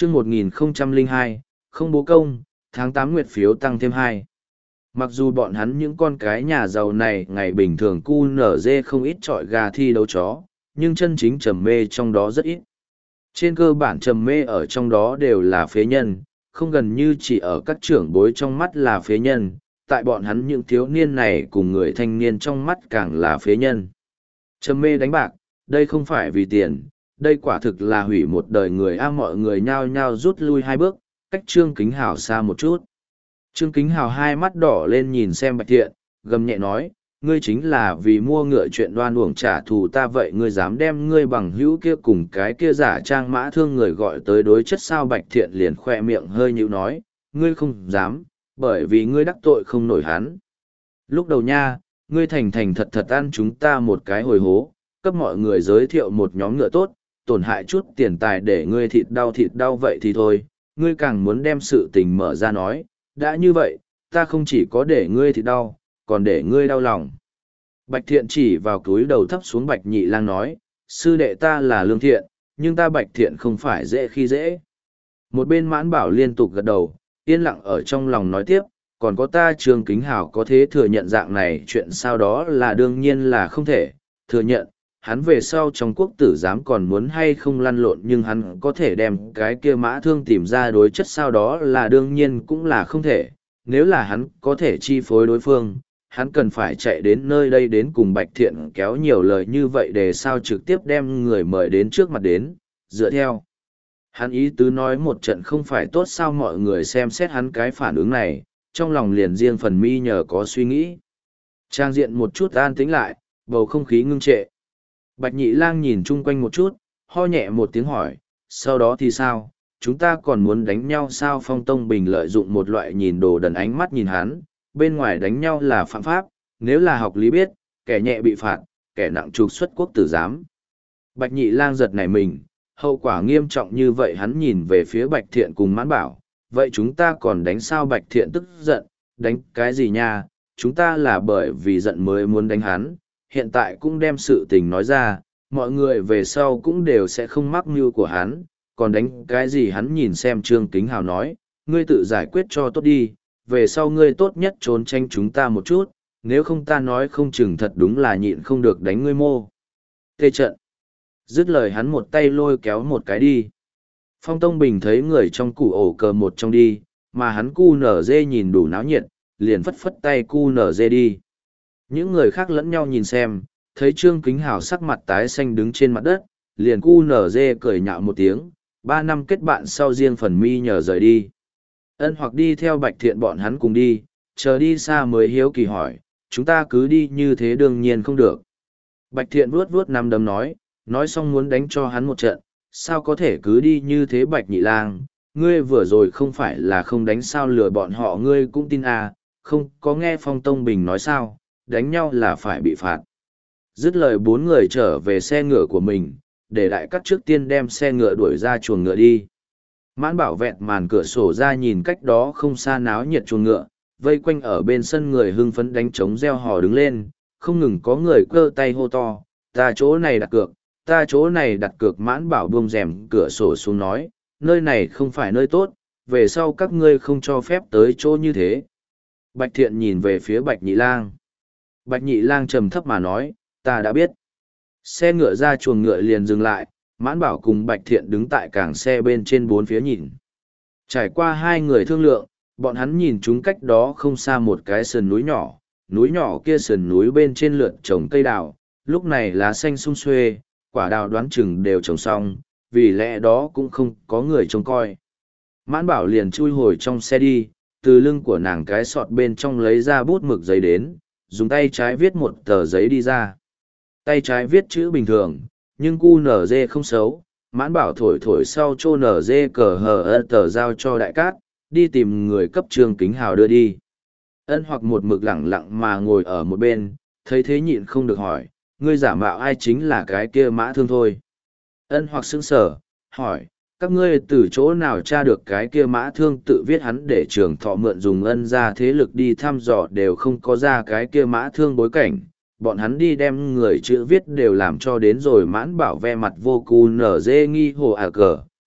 chương 1002, không bố công, tháng 8 nguyệt phiếu tăng thêm 2. Mặc dù bọn hắn những con cái nhà giàu này ngày bình thường cu nở dê không ít trọi gà thi đấu chó, nhưng chân chính trầm mê trong đó rất ít. Trên cơ bản trầm mê ở trong đó đều là phế nhân, không gần như chỉ ở các trưởng bối trong mắt là phế nhân, tại bọn hắn những thiếu niên này cùng người thanh niên trong mắt càng là phế nhân. Trầm mê đánh bạc, đây không phải vì tiền, đây quả thực là hủy một đời người mọi người nhao nhao rút lui 2 bước, cách Trương Kính Hào xa một chút. Trương Kính Hào hai mắt đỏ lên nhìn xem Bạch Thiện, gầm nhẹ nói, ngươi chính là vì mua ngựa chuyện đoan uổng trả thù ta vậy ngươi dám đem ngươi bằng hữu kia cùng cái kia giả trang mã thương người gọi tới đối chất sao. Bạch Thiện liền khoe miệng hơi nhíu nói, ngươi không dám, bởi vì ngươi đắc tội không nổi hắn. Lúc đầu nha, ngươi thành thành thật thật ăn chúng ta một cái hồi hố, cấp mọi người giới thiệu một nhóm ngựa tốt, tổn hại chút tiền tài để ngươi thịt đau vậy thì thôi, ngươi càng muốn đem sự tình mở ra nói, đã như vậy, ta không chỉ có để ngươi thịt đau, còn để ngươi đau lòng. Bạch Thiện chỉ vào cúi đầu thấp xuống Bạch Nhị Lang nói, sư đệ ta là lương thiện, nhưng ta Bạch Thiện không phải dễ khi dễ. Một bên Mãn Bảo liên tục gật đầu, yên lặng ở trong lòng nói tiếp, còn có ta Trương Kính Hào có thế thừa nhận dạng này chuyện sau đó là đương nhiên là không thể, thừa nhận, hắn về sau trong quốc tử giám còn muốn hay không lăn lộn nhưng hắn có thể đem cái kia mã thương tìm ra đối chất sau đó là đương nhiên cũng là không thể, nếu là hắn có thể chi phối đối phương, hắn cần phải chạy đến nơi đây đến cùng Bạch Thiện kéo nhiều lời như vậy để sao trực tiếp đem người mời đến trước mặt đến, dựa theo. Hắn ý tứ nói một trận không phải tốt sao mọi người xem xét hắn cái phản ứng này, trong lòng liền riêng phần mi nhờ có suy nghĩ. Trang diện một chút an tĩnh lại, bầu không khí ngưng trệ. Bạch Nhị Lang nhìn chung quanh một chút, ho nhẹ một tiếng hỏi, sau đó thì sao, chúng ta còn muốn đánh nhau sao? Phong Tông Bình lợi dụng một loại nhìn đồ đần ánh mắt nhìn hắn, bên ngoài đánh nhau là phạm pháp, nếu là học lý biết, kẻ nhẹ bị phạt, kẻ nặng trục xuất quốc tử giám. Bạch Nhị Lang giật nảy mình, hậu quả nghiêm trọng như vậy hắn nhìn về phía Bạch Thiện cùng Mãn Bảo, vậy chúng ta còn đánh sao? Bạch Thiện tức giận, đánh cái gì nha, chúng ta là bởi vì giận mới muốn đánh hắn, hiện tại cũng đem sự tình nói ra, mọi người về sau cũng đều sẽ không mắc mưu của hắn, còn đánh cái gì? Hắn nhìn xem Trương Kính Hào nói, ngươi tự giải quyết cho tốt đi, về sau ngươi tốt nhất trốn tranh chúng ta một chút, nếu không ta nói không chừng thật đúng là nhịn không được đánh ngươi mô. Tê trận. Dứt lời hắn một tay lôi kéo một cái đi. Phong Tông Bình thấy người trong củ ổ cờ một trong đi, mà hắn cu nở dê nhìn đủ náo nhiệt, liền phất phất tay cu nở dê đi. Những người khác lẫn nhau nhìn xem, thấy Trương Kính Hào sắc mặt tái xanh đứng trên mặt đất, liền cu nở dê cười nhạo một tiếng, 3 năm kết bạn sau riêng phần mi nhờ rời đi. Ân hoặc đi theo Bạch Thiện bọn hắn cùng đi, chờ đi xa mới hiếu kỳ hỏi, chúng ta cứ đi như thế đương nhiên không được. Bạch Thiện vuốt vuốt nắm đấm nói xong muốn đánh cho hắn một trận, sao có thể cứ đi như thế? Bạch Nhị Lang, ngươi vừa rồi không phải là không đánh sao lừa bọn họ ngươi cũng tin à, không có nghe Phong Tông Bình nói sao, đánh nhau là phải bị phạt. Dứt lời 4 người trở về xe ngựa của mình, để đại cắt trước tiên đem xe ngựa đuổi ra chuồng ngựa đi. Mãn Bảo vẹn màn cửa sổ ra nhìn cách đó không xa náo nhiệt chuồng ngựa, vây quanh ở bên sân người hưng phấn đánh trống reo hò đứng lên, không ngừng có người cơ tay hô to, ta chỗ này đặt cược, ta chỗ này đặt cược. Mãn Bảo buông rèm cửa sổ xuống nói, nơi này không phải nơi tốt, về sau các ngươi không cho phép tới chỗ như thế. Bạch Thiện nhìn về phía Bạch Nhị Lang. Bạch Nhị Lang trầm thấp mà nói, ta đã biết. Xe ngựa ra chuồng ngựa liền dừng lại, Mãn Bảo cùng Bạch Thiện đứng tại cảng xe bên trên 4 phía nhìn. Trải qua 2 người thương lượng, bọn hắn nhìn chúng cách đó không xa một cái sườn núi nhỏ kia sườn núi bên trên lượn trồng cây đào, lúc này lá xanh sum xuê, quả đào đoán chừng đều trồng xong, vì lẽ đó cũng không có người trông coi. Mãn Bảo liền chui hồi trong xe đi, từ lưng của nàng cái sọt bên trong lấy ra bút mực giấy đến, dùng tay trái viết một tờ giấy đi ra. Tay trái viết chữ bình thường, nhưng cu nở dê không xấu. Mãn Bảo thổi thổi sau chô nở dê cờ hờ tờ giao cho đại cát, đi tìm người cấp Trương Kính Hào đưa đi. Ân hoặc một mực lẳng lặng mà ngồi ở một bên, thấy thế nhịn không được hỏi, ngươi giả mạo ai? Chính là cái kia mã thương thôi. Ân hoặc sững sờ, hỏi, các ngươi từ chỗ nào tra được cái kia mã thương tự viết hắn để Trường Thọ mượn dùng ân ra thế lực đi thăm dò đều không có ra cái kia mã thương bối cảnh, bọn hắn đi đem người chữ viết đều làm cho đến rồi. Mãn Bảo ve mặt vô cu nở dê nghi hồ cờ,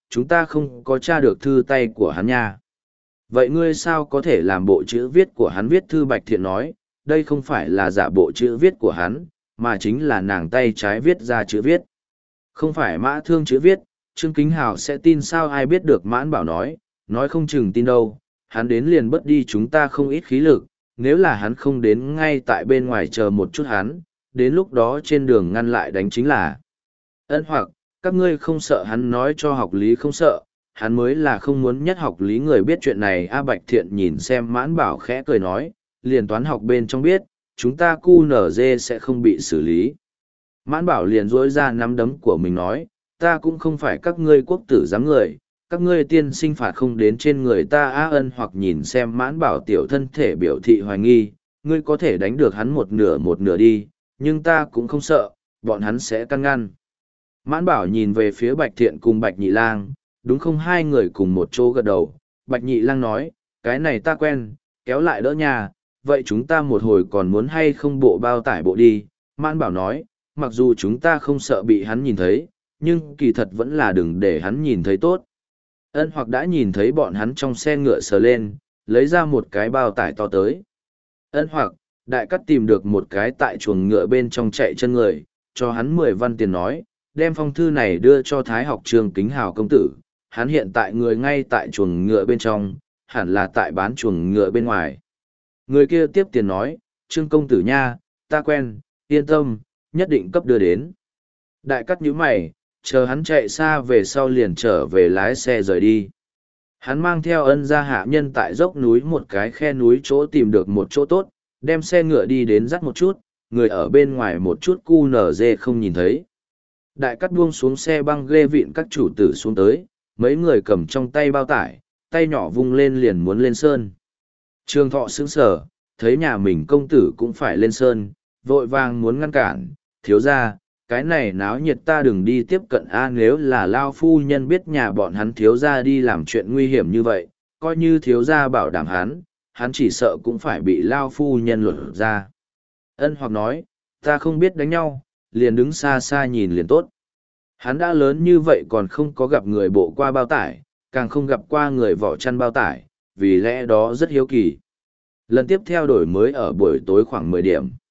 chúng ta không có tra được thư tay của hắn nha. Vậy ngươi sao có thể làm bộ chữ viết của hắn? Viết thư Bạch Thiện nói, đây không phải là giả bộ chữ viết của hắn, mà chính là nàng tay trái viết ra chữ viết. Không phải Mã Thương chữ viết, Trương Kính Hào sẽ tin sao? Ai biết được. Mãn Bảo nói không chừng tin đâu, hắn đến liền bất đi chúng ta không ít khí lực, nếu là hắn không đến ngay tại bên ngoài chờ một chút hắn, đến lúc đó trên đường ngăn lại đánh chính là. Ân Hoặc, các ngươi không sợ hắn nói cho học lý? Không sợ, hắn mới là không muốn nhất học lý người biết chuyện này. A Bạch Thiện nhìn xem Mãn Bảo khẽ cười nói, liền toán học bên trong biết, chúng ta QNZ sẽ không bị xử lý. Mãn Bảo liền dối ra nắm đấm của mình nói, ta cũng không phải các ngươi quốc tử giám người, các ngươi tiên sinh phạt không đến trên người ta. Á Ân Hoặc nhìn xem Mãn Bảo tiểu thân thể biểu thị hoài nghi, ngươi có thể đánh được hắn một nửa đi, nhưng ta cũng không sợ, bọn hắn sẽ căn ngăn. Mãn Bảo nhìn về phía Bạch Thiện cùng Bạch Nhị Lang, đúng không? Hai người cùng một chỗ gật đầu. Bạch Nhị Lang nói, cái này ta quen, kéo lại đỡ nhà, vậy chúng ta một hồi còn muốn hay không bộ bao tải bộ đi? Mãn Bảo nói, mặc dù chúng ta không sợ bị hắn nhìn thấy, nhưng kỳ thật vẫn là đừng để hắn nhìn thấy tốt. Ân Hoặc đã nhìn thấy bọn hắn trong xe ngựa sờ lên, lấy ra một cái bao tải to tới. Ân Hoặc, Đại Cắt tìm được một cái tại chuồng ngựa bên trong chạy chân người, cho hắn 10 văn tiền nói, đem phong thư này đưa cho Thái học Trương Kính Hào công tử, hắn hiện tại người ngay tại chuồng ngựa bên trong, hẳn là tại bán chuồng ngựa bên ngoài. Người kia tiếp tiền nói, Trương công tử nha, ta quen, yên tâm, nhất định cấp đưa đến. Đại Cắt nhíu mày, chờ hắn chạy xa về sau liền trở về lái xe rời đi. Hắn mang theo Ân gia hạ nhân tại dốc núi một cái khe núi chỗ tìm được một chỗ tốt, đem xe ngựa đi đến dắt một chút, người ở bên ngoài một chút QNZ không nhìn thấy. Đại Cắt buông xuống xe băng ghê vịn các chủ tử xuống tới, mấy người cầm trong tay bao tải, tay nhỏ vung lên liền muốn lên sơn. Trương Thọ sững sờ, thấy nhà mình công tử cũng phải lên sơn, vội vàng muốn ngăn cản, thiếu ra, cái này náo nhiệt ta đừng đi tiếp cận. Nếu là Lao phu nhân biết nhà bọn hắn thiếu ra đi làm chuyện nguy hiểm như vậy, coi như thiếu ra bảo đảm hắn chỉ sợ cũng phải bị Lao phu nhân luật ra. Ân Hoặc nói, ta không biết đánh nhau, liền đứng xa xa nhìn liền tốt. Hắn đã lớn như vậy còn không có gặp người bộ qua bao tải, càng không gặp qua người vỏ chăn bao tải, vì lẽ đó rất hiếu kỳ. Lần tiếp theo đổi mới ở buổi tối khoảng 10 điểm.